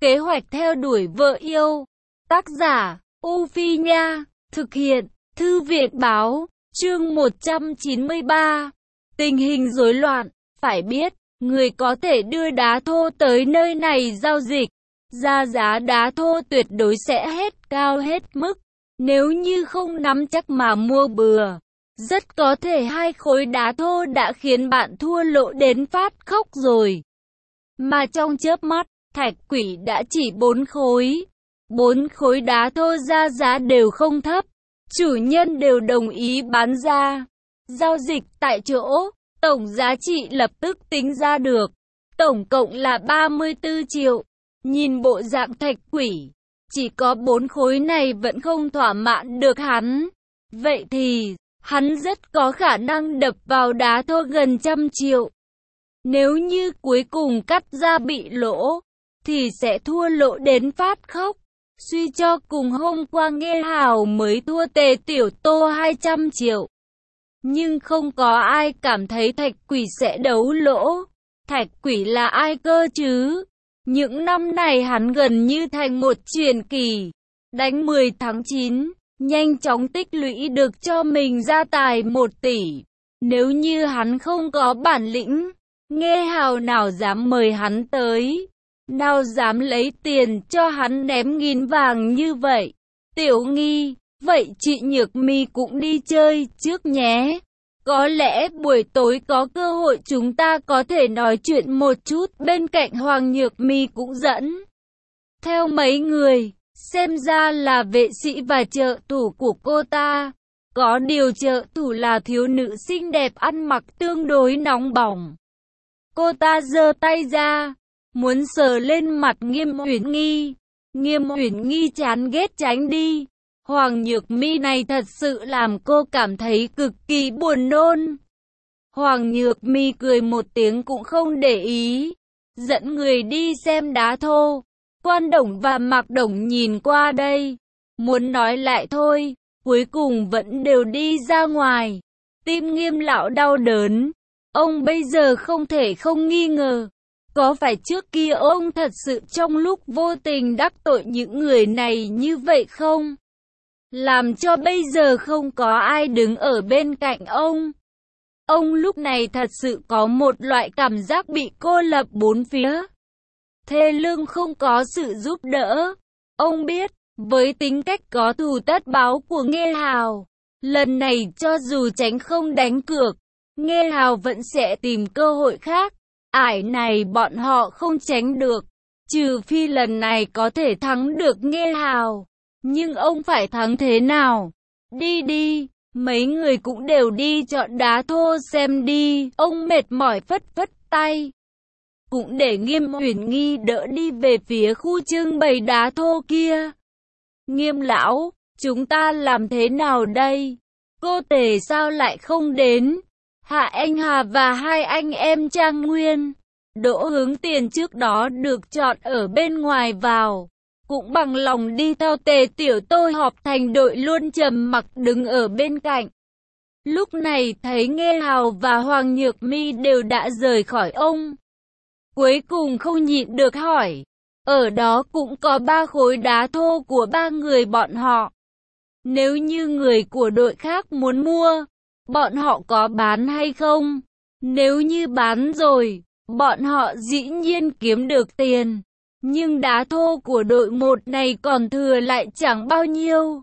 Kế hoạch theo đuổi vợ yêu. Tác giả, U Phi Nha. Thực hiện, Thư viện Báo. Chương 193. Tình hình rối loạn. Phải biết, người có thể đưa đá thô tới nơi này giao dịch, giá đá thô tuyệt đối sẽ hết cao hết mức. Nếu như không nắm chắc mà mua bừa, rất có thể 2 khối đá thô đã khiến bạn thua lỗ đến phát khóc rồi. Mà trong chớp mắt, Thạch Quỷ đã chỉ 4 khối. 4 khối đá thô ra giá đều không thấp. Chủ nhân đều đồng ý bán ra. Giao dịch tại chỗ, tổng giá trị lập tức tính ra được. Tổng cộng là 34 triệu. Nhìn bộ dạng Thạch Quỷ, chỉ có 4 khối này vẫn không thỏa mãn được hắn. Vậy thì, hắn rất có khả năng đập vào đá thô gần 100 triệu. Nếu như cuối cùng cắt ra bị lỗ, thì sẽ thua lỗ đến phát khóc. Suy cho cùng hôm qua Nghe Hào mới thua Tề Tiểu Tô 200 triệu. Nhưng không có ai cảm thấy Thạch Quỷ sẽ đấu lỗ. Thạch Quỷ là ai cơ chứ? Những năm này hắn gần như thành một truyền kỳ. Đánh 10 tháng 9, nhanh chóng tích lũy được cho mình gia tài 1 tỷ. Nếu như hắn không có bản lĩnh, Nghe Hào nào dám mời hắn tới, nào dám lấy tiền cho hắn ném nghìn vàng như vậy. Tiểu Nghi, vậy chị Nhược Mi cũng đi chơi trước nhé. Có lẽ buổi tối có cơ hội chúng ta có thể nói chuyện một chút. Bên cạnh Hoàng Nhược Mi cũng dẫn theo mấy người, xem ra là vệ sĩ và trợ thủ của cô ta. Có điều trợ thủ là thiếu nữ xinh đẹp ăn mặc tương đối nóng bỏng. Cô ta giơ tay ra, muốn sờ lên mặt Nghiêm Uyển Nghi. Nghiêm Uyển Nghi chán ghét tránh đi. Hoàng Nhược Mi này thật sự làm cô cảm thấy cực kỳ buồn nôn. Hoàng Nhược Mi cười một tiếng cũng không để ý, dẫn người đi xem đá thô. Quan Đồng và Mạc Đồng nhìn qua đây, muốn nói lại thôi, cuối cùng vẫn đều đi ra ngoài. Tim Nghiêm lão đau đớn, ông bây giờ không thể không nghi ngờ, có phải trước kia ông thật sự trong lúc vô tình đắc tội những người này như vậy không? Làm cho bây giờ không có ai đứng ở bên cạnh ông. Ông lúc này thật sự có một loại cảm giác bị cô lập bốn phía. Thê lương không có sự giúp đỡ. Ông biết, với tính cách có thù tất báo của Nghe Hào, lần này cho dù tránh không đánh cược, Nghe Hào vẫn sẽ tìm cơ hội khác. Ải này bọn họ không tránh được, trừ phi lần này có thể thắng được Nghe Hào. Nhưng ông phải thắng thế nào? Đi đi, mấy người cũng đều đi chọn đá thô xem đi. Ông mệt mỏi phất phất tay, cũng để Nghiêm Uyển Nghi đỡ đi về phía khu trưng bày đá thô kia. Nghiêm lão, chúng ta làm thế nào đây? Cô Tề sao lại không đến? Hạ Anh Hà và 2 anh em Trang Nguyên, Đỗ Hướng Tiền trước đó được chọn ở bên ngoài vào, cũng bằng lòng đi theo Tề Tiểu Tô họp thành đội luôn trầm mặc đứng ở bên cạnh. Lúc này thấy Nghe Hào và Hoàng Nhược Mi đều đã rời khỏi ông. Cuối cùng không nhịn được hỏi, ở đó cũng có 3 khối đá thô của 3 người bọn họ. Nếu như người của đội khác muốn mua, bọn họ có bán hay không? Nếu như bán rồi, bọn họ dĩ nhiên kiếm được tiền. Nhưng đá thô của đội 1 này còn thừa lại chẳng bao nhiêu.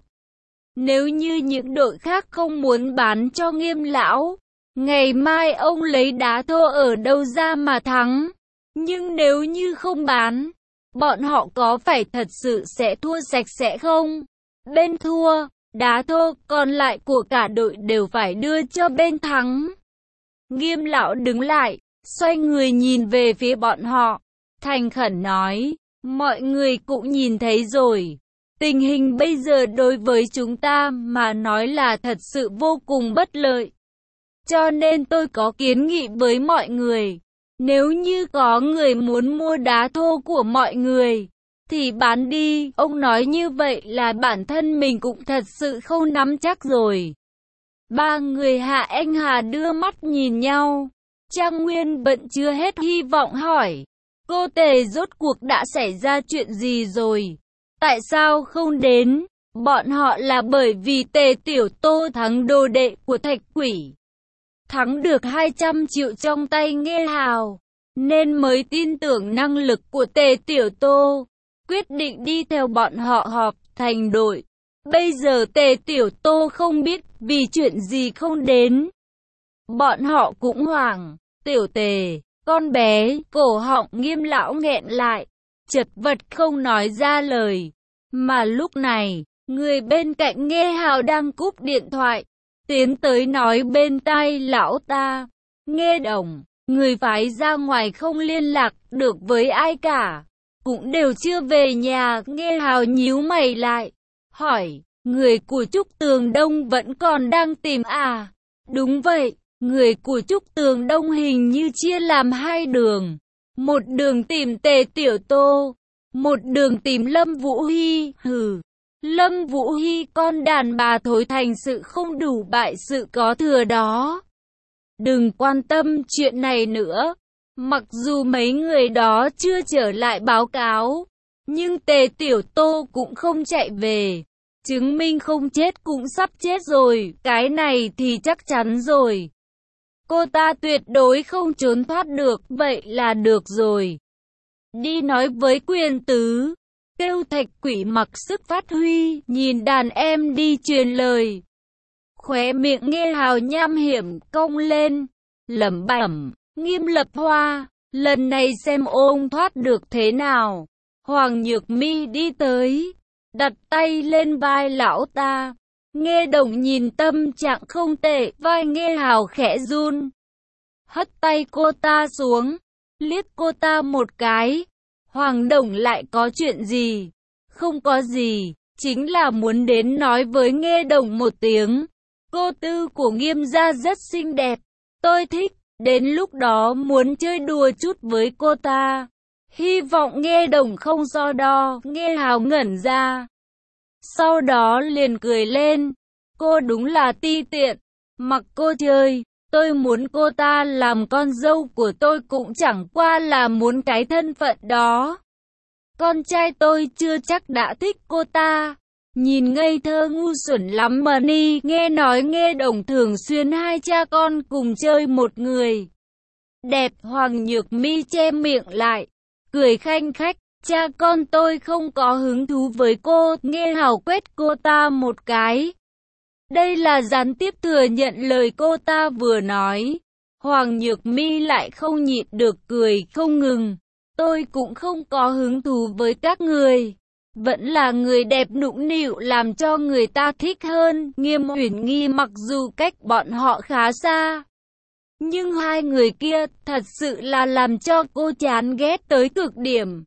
Nếu như những đội khác không muốn bán cho Nghiêm lão, ngày mai ông lấy đá thô ở đâu ra mà thắng? Nhưng nếu như không bán, bọn họ có phải thật sự sẽ thua sạch sẽ không? Bên thua, đá thô còn lại của cả đội đều phải đưa cho bên thắng. Nghiêm lão đứng lại, xoay người nhìn về phía bọn họ, thành khẩn nói, mọi người cũng nhìn thấy rồi. Tình hình bây giờ đối với chúng ta mà nói là thật sự vô cùng bất lợi. Cho nên tôi có kiến nghị với mọi người. Nếu như có người muốn mua đá thô của mọi người, thì bán đi. Ông nói như vậy là bản thân mình cũng thật sự không nắm chắc rồi. 3 người Hạ Anh Hà đưa mắt nhìn nhau. Trang Nguyên vẫn chưa hết hy vọng hỏi, Cô Tề rốt cuộc đã xảy ra chuyện gì rồi? Tại sao không đến? Bọn họ là bởi vì Tề Tiểu Tô thắng đồ đệ của Thạch Quỷ. Thắng được 200 triệu trong tay Nghê Hào, nên mới tin tưởng năng lực của Tề Tiểu Tô, quyết định đi theo bọn họ họp thành đội. Bây giờ Tề Tiểu Tô không biết vì chuyện gì không đến. Bọn họ cũng hoảng. Tiểu Tề, con bé, cổ họng Nghiêm lão nghẹn lại, chật vật không nói ra lời. Mà lúc này, người bên cạnh Nghê Hào đang cúp điện thoại, tiến tới nói bên tai lão ta. Nghê Đồng, người phái ra ngoài không liên lạc được với ai cả, cũng đều chưa về nhà. Nghê Hào nhíu mày lại, hỏi, người của Trúc Tường Đông vẫn còn đang tìm à? Đúng vậy, người của Trúc Tường Đông hình như chia làm hai đường. Một đường tìm Tề Tiểu Tô, một đường tìm Lâm Vũ Hy. Hừ, Lâm Vũ Hy con đàn bà thối thành sự không đủ bại sự có thừa đó. Đừng quan tâm chuyện này nữa. Mặc dù mấy người đó chưa trở lại báo cáo, nhưng Tề Tiểu Tô cũng không chạy về, chứng minh không chết cũng sắp chết rồi. Cái này thì chắc chắn rồi. Cô ta tuyệt đối không trốn thoát được, vậy là được rồi. Đi nói với Quyền Tứ, kêu Thạch Quỷ mặc sức phát huy, nhìn đàn em đi truyền lời. Khóe miệng Nghê Hào nham hiểm cong lên, lẩm bẩm, Nghiêm Lập Hoa, lần này xem ôm thoát được thế nào. Hoàng Nhược Mi đi tới, đặt tay lên vai lão ta. Nghê Đồng nhìn tâm trạng không tệ, vai Nghê Hào khẽ run. Hất tay cô ta xuống, liếc cô ta một cái. Hoàng Đồng lại có chuyện gì? Không có gì, chính là muốn đến nói với Nghê Đồng một tiếng. Cô Tư của Nghiêm gia rất xinh đẹp, tôi thích, đến lúc đó muốn chơi đùa chút với cô ta. Hy vọng Nghê Đồng không so đo. Nghê Hào ngẩn ra, sau đó liền cười lên. Cô đúng là ti tiện, mặc cô chơi. Tôi muốn cô ta làm con dâu của tôi cũng chẳng qua là muốn cái thân phận đó. Con trai tôi chưa chắc đã thích cô ta. Nhìn ngây thơ ngu xuẩn lắm mà ni. Nghe nói Nghê Đồng thường xuyên hai cha con cùng chơi một người đẹp. Hoàng Nhược Mi che miệng lại, cười khanh khách. Cha con tôi không có hứng thú với cô. Nghê Hào quét cô ta một cái. Đây là gián tiếp thừa nhận lời cô ta vừa nói. Hoàng Nhược Mi lại không nhịn được cười không ngừng. Tôi cũng không có hứng thú với các người. Vẫn là người đẹp nũng nịu làm cho người ta thích hơn. Nghiêm Uyển Nghi mặc dù cách bọn họ khá xa, nhưng hai người kia thật sự là làm cho cô chán ghét tới cực điểm.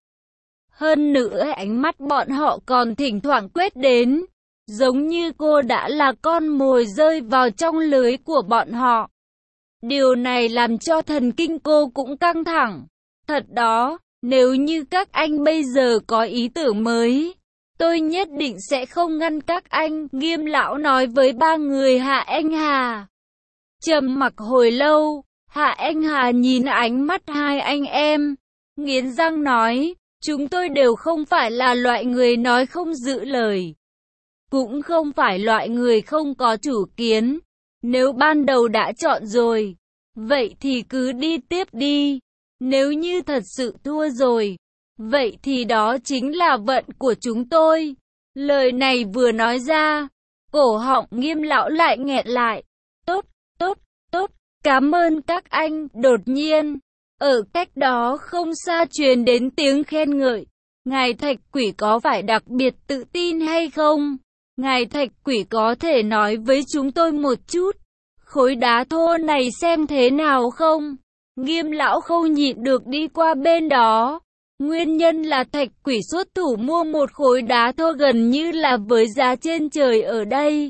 Hơn nữa ánh mắt bọn họ còn thỉnh thoảng quét đến, giống như cô đã là con mồi rơi vào trong lưới của bọn họ. Điều này làm cho thần kinh cô cũng căng thẳng. Thật đó, nếu như các anh bây giờ có ý tưởng mới, tôi nhất định sẽ không ngăn các anh. Nghiêm lão nói với ba người Hạ Anh Hà. Trầm mặc hồi lâu, Hạ Anh Hà nhìn ánh mắt hai anh em, nghiến răng nói, chúng tôi đều không phải là loại người nói không giữ lời, cũng không phải loại người không có chủ kiến. Nếu ban đầu đã chọn rồi, vậy thì cứ đi tiếp đi. Nếu như thật sự thua rồi, vậy thì đó chính là vận của chúng tôi. Lời này vừa nói ra, cổ họng Nghiêm lão lại nghẹn lại. Tốt, tốt, tốt, cảm ơn các anh. Đột nhiên, ở cách đó không xa truyền đến tiếng khen ngợi. Ngài Thạch Quỷ có phải đặc biệt tự tin hay không? Ngài Thạch Quỷ có thể nói với chúng tôi một chút, khối đá thô này xem thế nào không? Nghiêm lão không nhịn được đi qua bên đó. Nguyên nhân là Thạch Quỷ xuất thủ mua một khối đá thô gần như là với giá trên trời ở đây.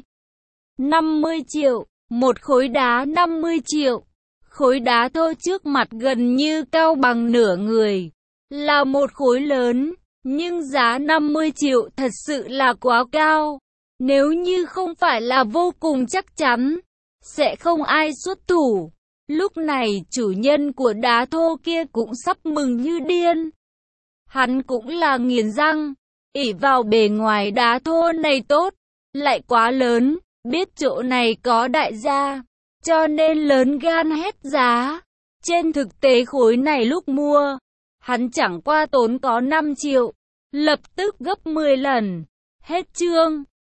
50 triệu, một khối đá 50 triệu. Khối đá thô trước mặt gần như cao bằng nửa người, là một khối lớn, nhưng giá 50 triệu thật sự là quá cao. Nếu như không phải là vô cùng chắc chắn, sẽ không ai xuất thủ. Lúc này chủ nhân của đá thô kia cũng sắp mừng như điên. Hắn cũng là nghiến răng, ỷ vào bề ngoài đá thô này tốt, lại quá lớn, biết chỗ này có đại gia, cho nên lớn gan hét giá. Trên thực tế khối này lúc mua, hắn chẳng qua tốn có 5 triệu, lập tức gấp 10 lần. Hết chương.